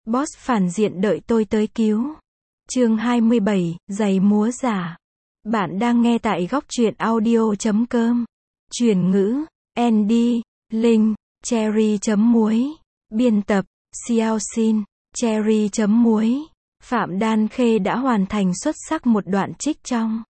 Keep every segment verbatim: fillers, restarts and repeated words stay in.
Boss phản diện đợi tôi tới cứu. Chương hai mươi bảy, giày múa giả. Bạn đang nghe tại góc truyện audio chấm com. Chuyển ngữ, Andy, Linh, Cherry chấm muối. Biên tập, Xiao Xin, Cherry chấm muối. Phạm Đan Khê đã hoàn thành xuất sắc một đoạn trích trong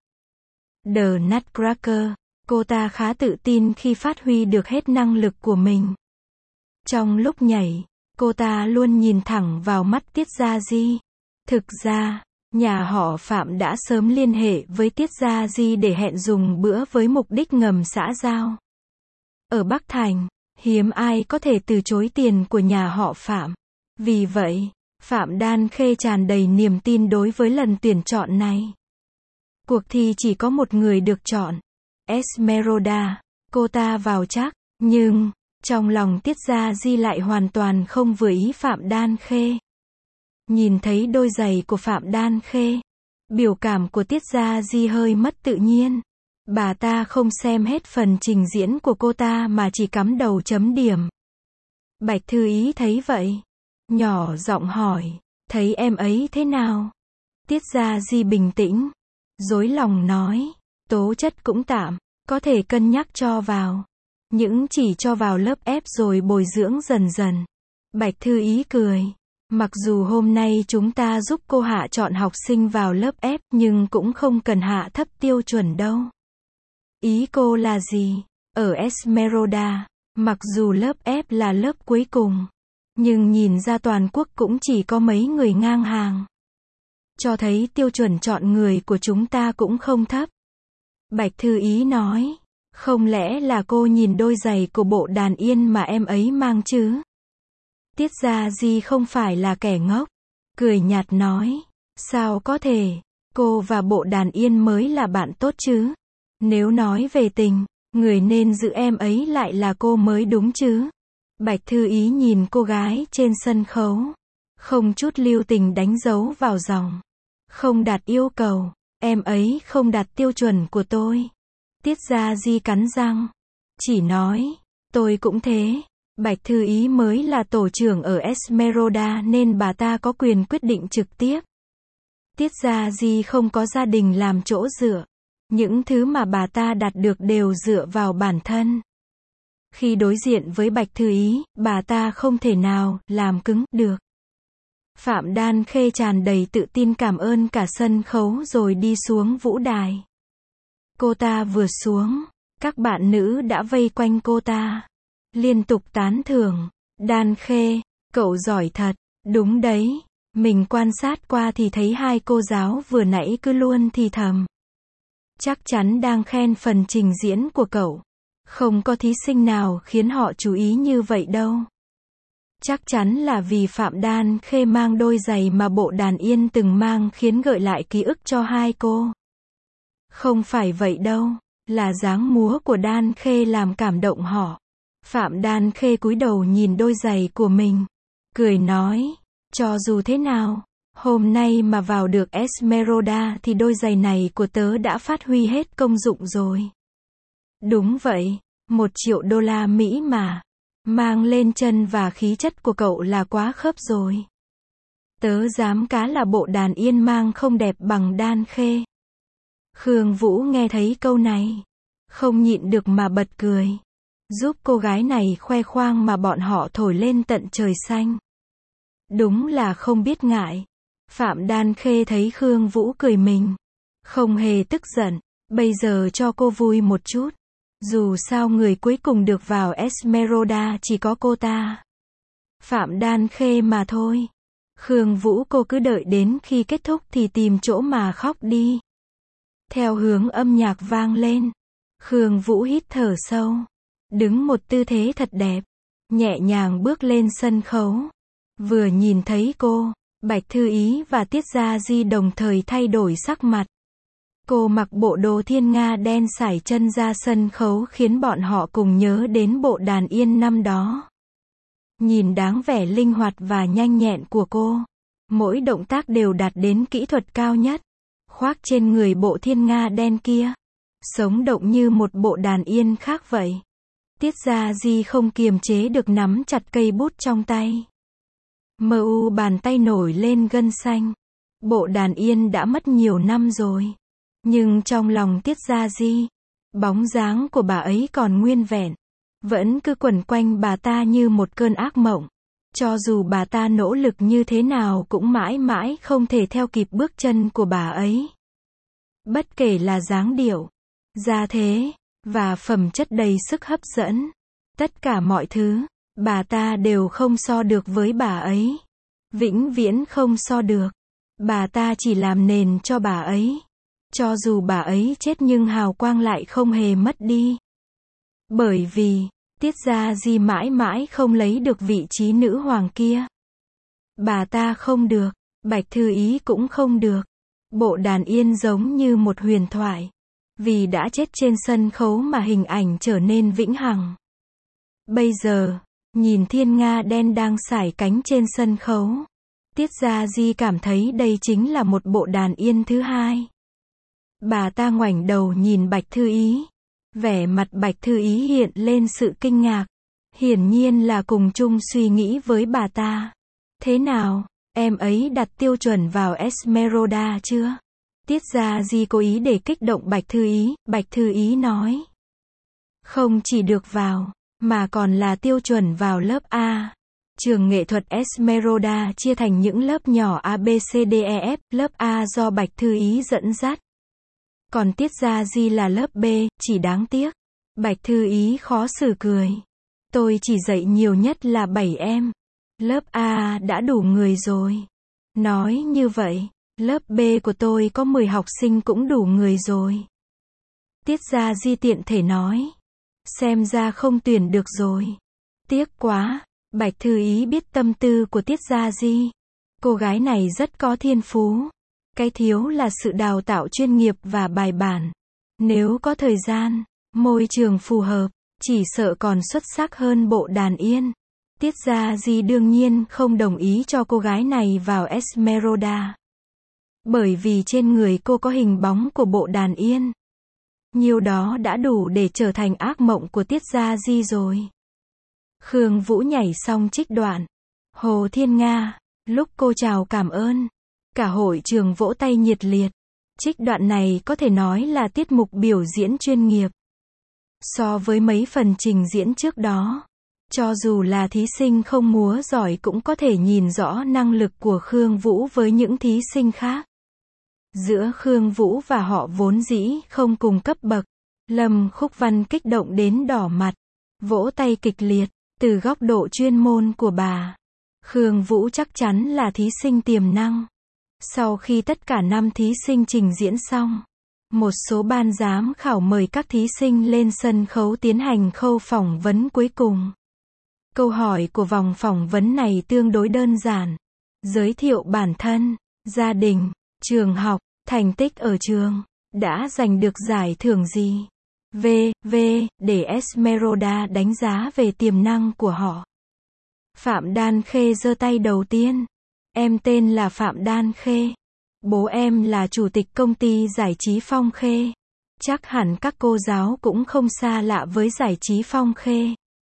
The Nutcracker. Cô ta khá tự tin khi phát huy được hết năng lực của mình. Trong lúc nhảy, cô ta luôn nhìn thẳng vào mắt Tiết Gia Di. Thực ra, nhà họ Phạm đã sớm liên hệ với Tiết Gia Di để hẹn dùng bữa với mục đích ngầm xã giao. Ở Bắc Thành, hiếm ai có thể từ chối tiền của nhà họ Phạm. Vì vậy, Phạm Đan Khê tràn đầy niềm tin đối với lần tuyển chọn này. Cuộc thi chỉ có một người được chọn, Esmeralda. Cô ta vào chắc, nhưng trong lòng Tiết Gia Di lại hoàn toàn không vừa ý Phạm Đan Khê. Nhìn thấy đôi giày của Phạm Đan Khê, biểu cảm của Tiết Gia Di hơi mất tự nhiên. Bà ta không xem hết phần trình diễn của cô ta mà chỉ cắm đầu chấm điểm. Bạch Thư Ý thấy vậy, nhỏ giọng hỏi, thấy em ấy thế nào? Tiết Gia Di bình tĩnh, dối lòng nói, tố chất cũng tạm, có thể cân nhắc cho vào. Những chỉ cho vào lớp ép rồi bồi dưỡng dần dần. Bạch Thư Ý cười. Mặc dù hôm nay chúng ta giúp cô hạ chọn học sinh vào lớp ép nhưng cũng không cần hạ thấp tiêu chuẩn đâu. Ý cô là gì? Ở Esmeralda, mặc dù lớp ép là lớp cuối cùng, nhưng nhìn ra toàn quốc cũng chỉ có mấy người ngang hàng. Cho thấy tiêu chuẩn chọn người của chúng ta cũng không thấp. Bạch Thư Ý nói, không lẽ là cô nhìn đôi giày của Bộ Đàn Yên mà em ấy mang chứ? Tiết Gia Di không phải là kẻ ngốc, cười nhạt nói, sao có thể, cô và Bộ Đàn Yên mới là bạn tốt chứ? Nếu nói về tình, người nên giữ em ấy lại là cô mới đúng chứ? Bạch Thư Ý nhìn cô gái trên sân khấu, không chút lưu tình đánh dấu vào dòng, không đạt yêu cầu, em ấy không đạt tiêu chuẩn của tôi. Tiết Gia Di cắn răng, chỉ nói, tôi cũng thế. Bạch Thư Ý mới là tổ trưởng ở Esmeralda nên bà ta có quyền quyết định trực tiếp. Tiết Gia Di không có gia đình làm chỗ dựa. Những thứ mà bà ta đạt được đều dựa vào bản thân. Khi đối diện với Bạch Thư Ý, bà ta không thể nào làm cứng được. Phạm Đan Khê tràn đầy tự tin cảm ơn cả sân khấu rồi đi xuống vũ đài. Cô ta vừa xuống, các bạn nữ đã vây quanh cô ta, liên tục tán thưởng. Đan Khê, cậu giỏi thật. Đúng đấy, mình quan sát qua thì thấy hai cô giáo vừa nãy cứ luôn thì thầm. Chắc chắn đang khen phần trình diễn của cậu. Không có thí sinh nào khiến họ chú ý như vậy đâu. Chắc chắn là vì Phạm Đan Khê mang đôi giày mà Bộ Đàn Yên từng mang khiến gợi lại ký ức cho hai cô. Không phải vậy đâu, là dáng múa của Đan Khê làm cảm động họ. Phạm Đan Khê cúi đầu nhìn đôi giày của mình, cười nói, cho dù thế nào, hôm nay mà vào được Esmeralda thì đôi giày này của tớ đã phát huy hết công dụng rồi. Đúng vậy, một triệu đô la Mỹ mà, mang lên chân và khí chất của cậu là quá khớp rồi. Tớ dám cá là Bộ Đàn Yên mang không đẹp bằng Đan Khê. Khương Vũ nghe thấy câu này, không nhịn được mà bật cười. Giúp cô gái này khoe khoang mà bọn họ thổi lên tận trời xanh. Đúng là không biết ngại. Phạm Đan Khê thấy Khương Vũ cười mình, không hề tức giận, bây giờ cho cô vui một chút. Dù sao người cuối cùng được vào Esmeralda chỉ có cô ta. Phạm Đan Khê mà thôi. Khương Vũ cô cứ đợi đến khi kết thúc thì tìm chỗ mà khóc đi. Theo hướng âm nhạc vang lên, Khương Vũ hít thở sâu, đứng một tư thế thật đẹp, nhẹ nhàng bước lên sân khấu. Vừa nhìn thấy cô, Bạch Thư Ý và Tiết Gia Di đồng thời thay đổi sắc mặt. Cô mặc bộ đồ thiên nga đen sải chân ra sân khấu khiến bọn họ cùng nhớ đến Bộ Đàn Yên năm đó. Nhìn dáng vẻ linh hoạt và nhanh nhẹn của cô, mỗi động tác đều đạt đến kỹ thuật cao nhất. Khoác trên người bộ thiên nga đen kia, sống động như một bộ đàn yên khác vậy. Tiết Gia Di không kiềm chế được nắm chặt cây bút trong tay. Mơ u bàn tay nổi lên gân xanh. Bộ đàn yên đã mất nhiều năm rồi. Nhưng trong lòng Tiết Gia Di, bóng dáng của bà ấy còn nguyên vẹn. Vẫn cứ quẩn quanh bà ta như một cơn ác mộng. Cho dù bà ta nỗ lực như thế nào cũng mãi mãi không thể theo kịp bước chân của bà ấy. Bất kể là dáng điệu, gia thế, và phẩm chất đầy sức hấp dẫn. Tất cả mọi thứ, bà ta đều không so được với bà ấy. Vĩnh viễn không so được. Bà ta chỉ làm nền cho bà ấy. Cho dù bà ấy chết nhưng hào quang lại không hề mất đi. Bởi vì, Tiết Gia Di mãi mãi không lấy được vị trí nữ hoàng kia. Bà ta không được, Bạch Thư Ý cũng không được. Bộ đàn yên giống như một huyền thoại. Vì đã chết trên sân khấu mà hình ảnh trở nên vĩnh hằng. Bây giờ, nhìn thiên nga đen đang sải cánh trên sân khấu. Tiết Gia Di cảm thấy đây chính là một bộ đàn yên thứ hai. Bà ta ngoảnh đầu nhìn Bạch Thư Ý. Vẻ mặt Bạch Thư Ý hiện lên sự kinh ngạc. Hiển nhiên là cùng chung suy nghĩ với bà ta. Thế nào, em ấy đặt tiêu chuẩn vào Esmeralda chưa? Tiết Gia Di cố ý để kích động Bạch Thư Ý. Bạch Thư Ý nói. Không chỉ được vào, mà còn là tiêu chuẩn vào lớp A. Trường nghệ thuật Esmeralda chia thành những lớp nhỏ A B C D E F. Lớp A do Bạch Thư Ý dẫn dắt. Còn Tiết Gia Di là lớp B, chỉ đáng tiếc. Bạch Thư Ý khó xử cười. Tôi chỉ dạy nhiều nhất là bảy em. Lớp A đã đủ người rồi. Nói như vậy, lớp B của tôi có mười học sinh cũng đủ người rồi. Tiết Gia Di tiện thể nói. Xem ra không tuyển được rồi. Tiếc quá. Bạch Thư Ý biết tâm tư của Tiết Gia Di. Cô gái này rất có thiên phú. Cái thiếu là sự đào tạo chuyên nghiệp và bài bản. Nếu có thời gian, môi trường phù hợp, chỉ sợ còn xuất sắc hơn bộ đàn yên. Tiết Gia Di đương nhiên không đồng ý cho cô gái này vào Esmeralda. Bởi vì trên người cô có hình bóng của bộ đàn yên. Nhiều đó đã đủ để trở thành ác mộng của Tiết Gia Di rồi. Khương Vũ nhảy xong trích đoạn. Hồ Thiên Nga, lúc cô chào cảm ơn. Cả hội trường vỗ tay nhiệt liệt. Trích đoạn này có thể nói là tiết mục biểu diễn chuyên nghiệp. So với mấy phần trình diễn trước đó, cho dù là thí sinh không múa giỏi cũng có thể nhìn rõ năng lực của Khương Vũ với những thí sinh khác. Giữa Khương Vũ và họ vốn dĩ không cùng cấp bậc. Lâm Khúc Văn kích động đến đỏ mặt, vỗ tay kịch liệt. Từ góc độ chuyên môn của bà, Khương Vũ chắc chắn là thí sinh tiềm năng. Sau khi tất cả năm thí sinh trình diễn xong, một số ban giám khảo mời các thí sinh lên sân khấu tiến hành khâu phỏng vấn cuối cùng. Câu hỏi của vòng phỏng vấn này tương đối đơn giản. Giới thiệu bản thân, gia đình, trường học, thành tích ở trường, đã giành được giải thưởng gì. V, V, để Esmeralda đánh giá về tiềm năng của họ. Phạm Đan Khê giơ tay đầu tiên. Em tên là Phạm Đan Khê. Bố em là chủ tịch công ty giải trí Phong Khê. Chắc hẳn các cô giáo cũng không xa lạ với giải trí Phong Khê.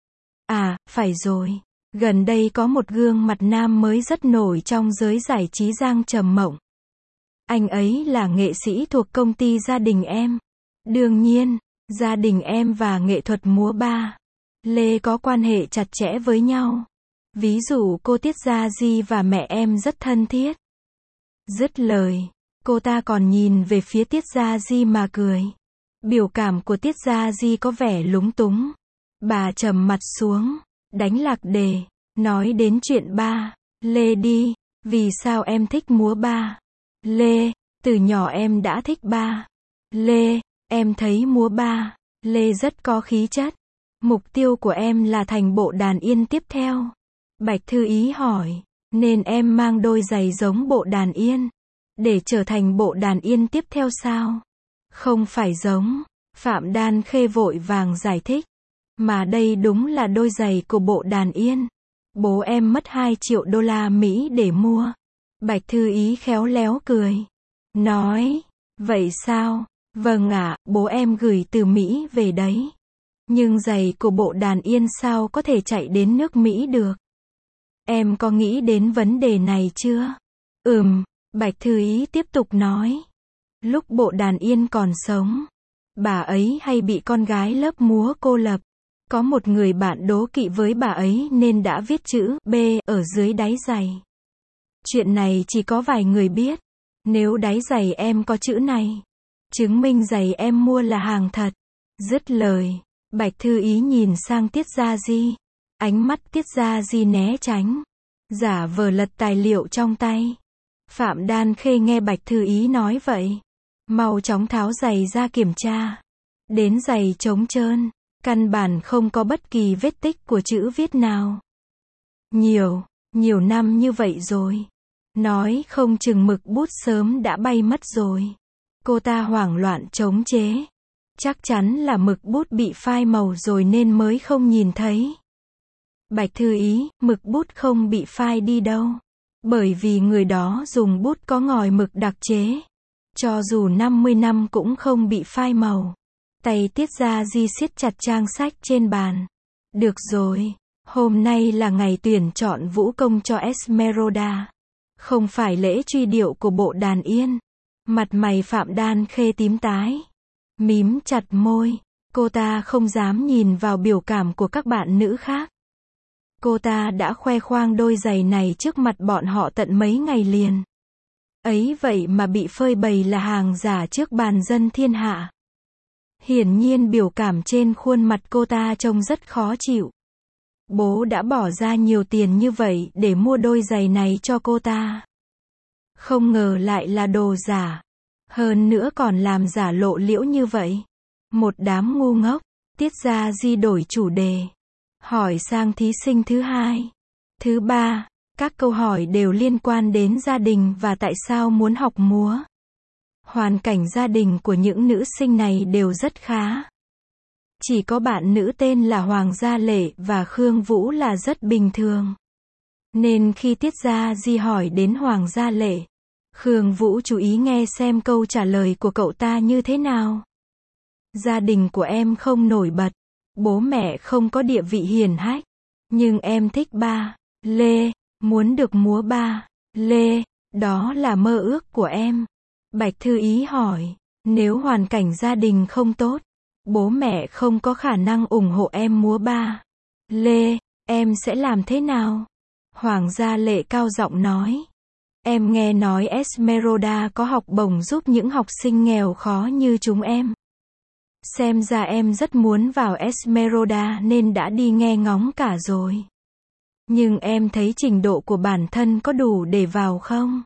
À, phải rồi. Gần đây có một gương mặt nam mới rất nổi trong giới giải trí Giang Trầm Mộng. Anh ấy là nghệ sĩ thuộc công ty gia đình em. Đương nhiên, gia đình em và nghệ thuật múa ba Lê có quan hệ chặt chẽ với nhau. Ví dụ cô Tiết Gia Di và mẹ em rất thân thiết. Dứt lời, cô ta còn nhìn về phía Tiết Gia Di mà cười. Biểu cảm của Tiết Gia Di có vẻ lúng túng. Bà trầm mặt xuống, đánh lạc đề, nói đến chuyện ba Lê đi. Vì sao em thích múa ba Lê? Từ nhỏ em đã thích ba Lê. Em thấy múa ba Lê rất có khí chất. Mục tiêu của em là thành bộ đàn yên tiếp theo. Bạch Thư Ý hỏi, nên em mang đôi giày giống bộ đàn yên để trở thành bộ đàn yên tiếp theo sao? Không phải giống. Phạm Đan Khê vội vàng giải thích. Mà đây đúng là đôi giày của bộ đàn yên. Bố em mất hai triệu đô la Mỹ để mua. Bạch Thư Ý khéo léo cười. Nói, vậy sao? Vâng ạ, bố em gửi từ Mỹ về đấy. Nhưng giày của bộ đàn yên sao có thể chạy đến nước Mỹ được? Em có nghĩ đến vấn đề này chưa? Ừm, Bạch Thư Ý tiếp tục nói. Lúc Bộ Đàn Yên còn sống, bà ấy hay bị con gái lớp múa cô lập. Có một người bạn đố kỵ với bà ấy nên đã viết chữ B ở dưới đáy giày. Chuyện này chỉ có vài người biết. Nếu đáy giày em có chữ này, chứng minh giày em mua là hàng thật. Dứt lời, Bạch Thư Ý nhìn sang Tiết Gia Di. Ánh mắt Tiết Gia Di né tránh, giả vờ lật tài liệu trong tay. Phạm Đan Khê nghe Bạch Thư Ý nói vậy, mau chóng tháo giày ra kiểm tra. Đến giày trống trơn, căn bản không có bất kỳ vết tích của chữ viết nào. Nhiều, nhiều năm như vậy rồi. Nói không chừng mực bút sớm đã bay mất rồi. Cô ta hoảng loạn chống chế. Chắc chắn là mực bút bị phai màu rồi nên mới không nhìn thấy. Bạch Thư Ý, mực bút không bị phai đi đâu. Bởi vì người đó dùng bút có ngòi mực đặc chế. Cho dù năm mươi năm cũng không bị phai màu. Tay Tiết Gia Di siết chặt trang sách trên bàn. Được rồi, hôm nay là ngày tuyển chọn vũ công cho Esmeralda. Không phải lễ truy điệu của Bộ Đàn Yên. Mặt mày Phạm Đan Khê tím tái. Mím chặt môi. Cô ta không dám nhìn vào biểu cảm của các bạn nữ khác. Cô ta đã khoe khoang đôi giày này trước mặt bọn họ tận mấy ngày liền. Ấy vậy mà bị phơi bày là hàng giả trước bàn dân thiên hạ. Hiển nhiên biểu cảm trên khuôn mặt cô ta trông rất khó chịu. Bố đã bỏ ra nhiều tiền như vậy để mua đôi giày này cho cô ta. Không ngờ lại là đồ giả. Hơn nữa còn làm giả lộ liễu như vậy. Một đám ngu ngốc. Tiết Gia Di đổi chủ đề. Hỏi sang thí sinh thứ hai. Thứ ba, các câu hỏi đều liên quan đến gia đình và tại sao muốn học múa. Hoàn cảnh gia đình của những nữ sinh này đều rất khá. Chỉ có bạn nữ tên là Hoàng Gia Lệ và Khương Vũ là rất bình thường. Nên khi Tiết Gia Di hỏi đến Hoàng Gia Lệ, Khương Vũ chú ý nghe xem câu trả lời của cậu ta như thế nào. Gia đình của em không nổi bật. Bố mẹ không có địa vị hiển hách. Nhưng em thích ba lê, muốn được múa ba lê, đó là mơ ước của em. Bạch Thư Ý hỏi, nếu hoàn cảnh gia đình không tốt, bố mẹ không có khả năng ủng hộ em múa ba lê, em sẽ làm thế nào? Hoàng Gia Lệ cao giọng nói, em nghe nói Esmeralda có học bổng giúp những học sinh nghèo khó như chúng em. Xem ra em rất muốn vào Esmeralda nên đã đi nghe ngóng cả rồi. Nhưng em thấy trình độ của bản thân có đủ để vào không?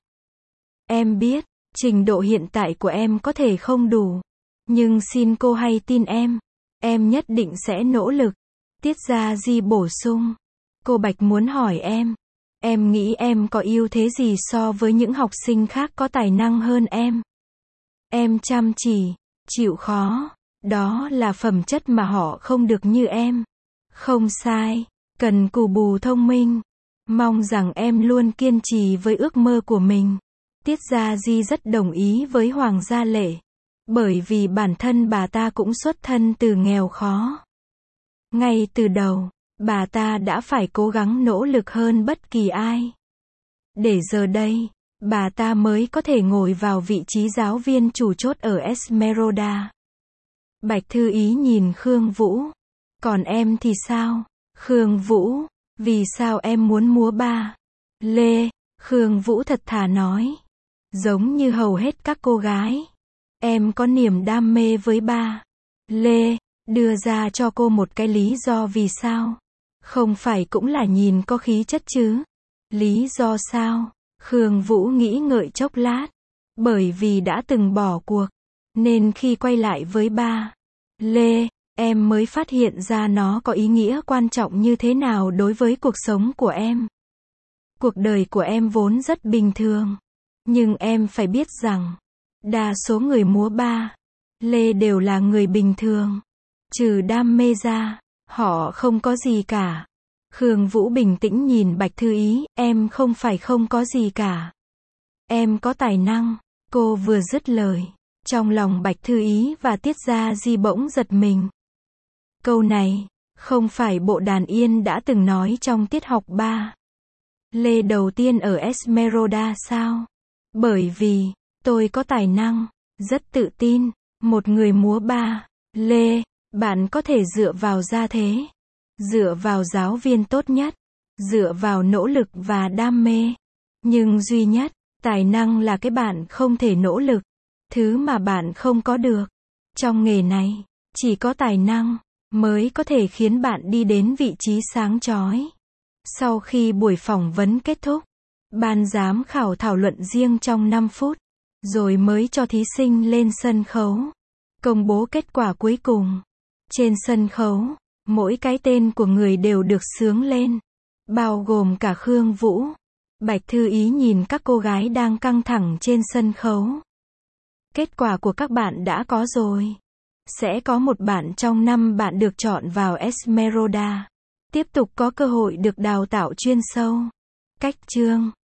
Em biết, trình độ hiện tại của em có thể không đủ. Nhưng xin cô hãy tin em. Em nhất định sẽ nỗ lực. Tiết Gia Di bổ sung. Cô Bạch muốn hỏi em. Em nghĩ em có ưu thế gì so với những học sinh khác có tài năng hơn em? Em chăm chỉ, chịu khó. Đó là phẩm chất mà họ không được như em. Không sai, cần cù bù thông minh. Mong rằng em luôn kiên trì với ước mơ của mình. Tiết Gia Di rất đồng ý với Hoàng Gia Lệ. Bởi vì bản thân bà ta cũng xuất thân từ nghèo khó. Ngay từ đầu, bà ta đã phải cố gắng nỗ lực hơn bất kỳ ai. Để giờ đây, bà ta mới có thể ngồi vào vị trí giáo viên chủ chốt ở Esmeralda. Bạch Thư Ý nhìn Khương Vũ. Còn em thì sao? Khương Vũ, vì sao em muốn múa ba lê? Khương Vũ thật thà nói. Giống như hầu hết các cô gái, em có niềm đam mê với ba lê. Đưa ra cho cô một cái lý do vì sao. Không phải cũng là nhìn có khí chất chứ? Lý do sao? Khương Vũ nghĩ ngợi chốc lát. Bởi vì đã từng bỏ cuộc. Nên khi quay lại với ba lê, em mới phát hiện ra nó có ý nghĩa quan trọng như thế nào đối với cuộc sống của em. Cuộc đời của em vốn rất bình thường. Nhưng em phải biết rằng, đa số người múa ba lê đều là người bình thường. Trừ đam mê ra, họ không có gì cả. Khương Vũ bình tĩnh nhìn Bạch Thư Ý, em không phải không có gì cả. Em có tài năng. Cô vừa dứt lời, trong lòng Bạch Thư Ý và Tiết Gia Di bỗng giật mình. Câu này, không phải Bộ Đàn Yên đã từng nói trong tiết học ba Lê đầu tiên ở Esmeralda sao? Bởi vì, tôi có tài năng, rất tự tin, một người múa ba. Lê, bạn có thể dựa vào gia thế, dựa vào giáo viên tốt nhất, dựa vào nỗ lực và đam mê. Nhưng duy nhất, tài năng là cái bạn không thể nỗ lực, thứ mà bạn không có được. Trong nghề này, chỉ có tài năng mới có thể khiến bạn đi đến vị trí sáng chói. Sau khi buổi phỏng vấn kết thúc, ban giám khảo thảo luận riêng trong năm phút, rồi mới cho thí sinh lên sân khấu, công bố kết quả cuối cùng. Trên sân khấu, mỗi cái tên của người đều được xướng lên, bao gồm cả Khương Vũ. Bạch Thư Ý nhìn các cô gái đang căng thẳng trên sân khấu. Kết quả của các bạn đã có rồi. Sẽ có một bạn trong năm bạn được chọn vào Esmeralda. Tiếp tục có cơ hội được đào tạo chuyên sâu. Cách chương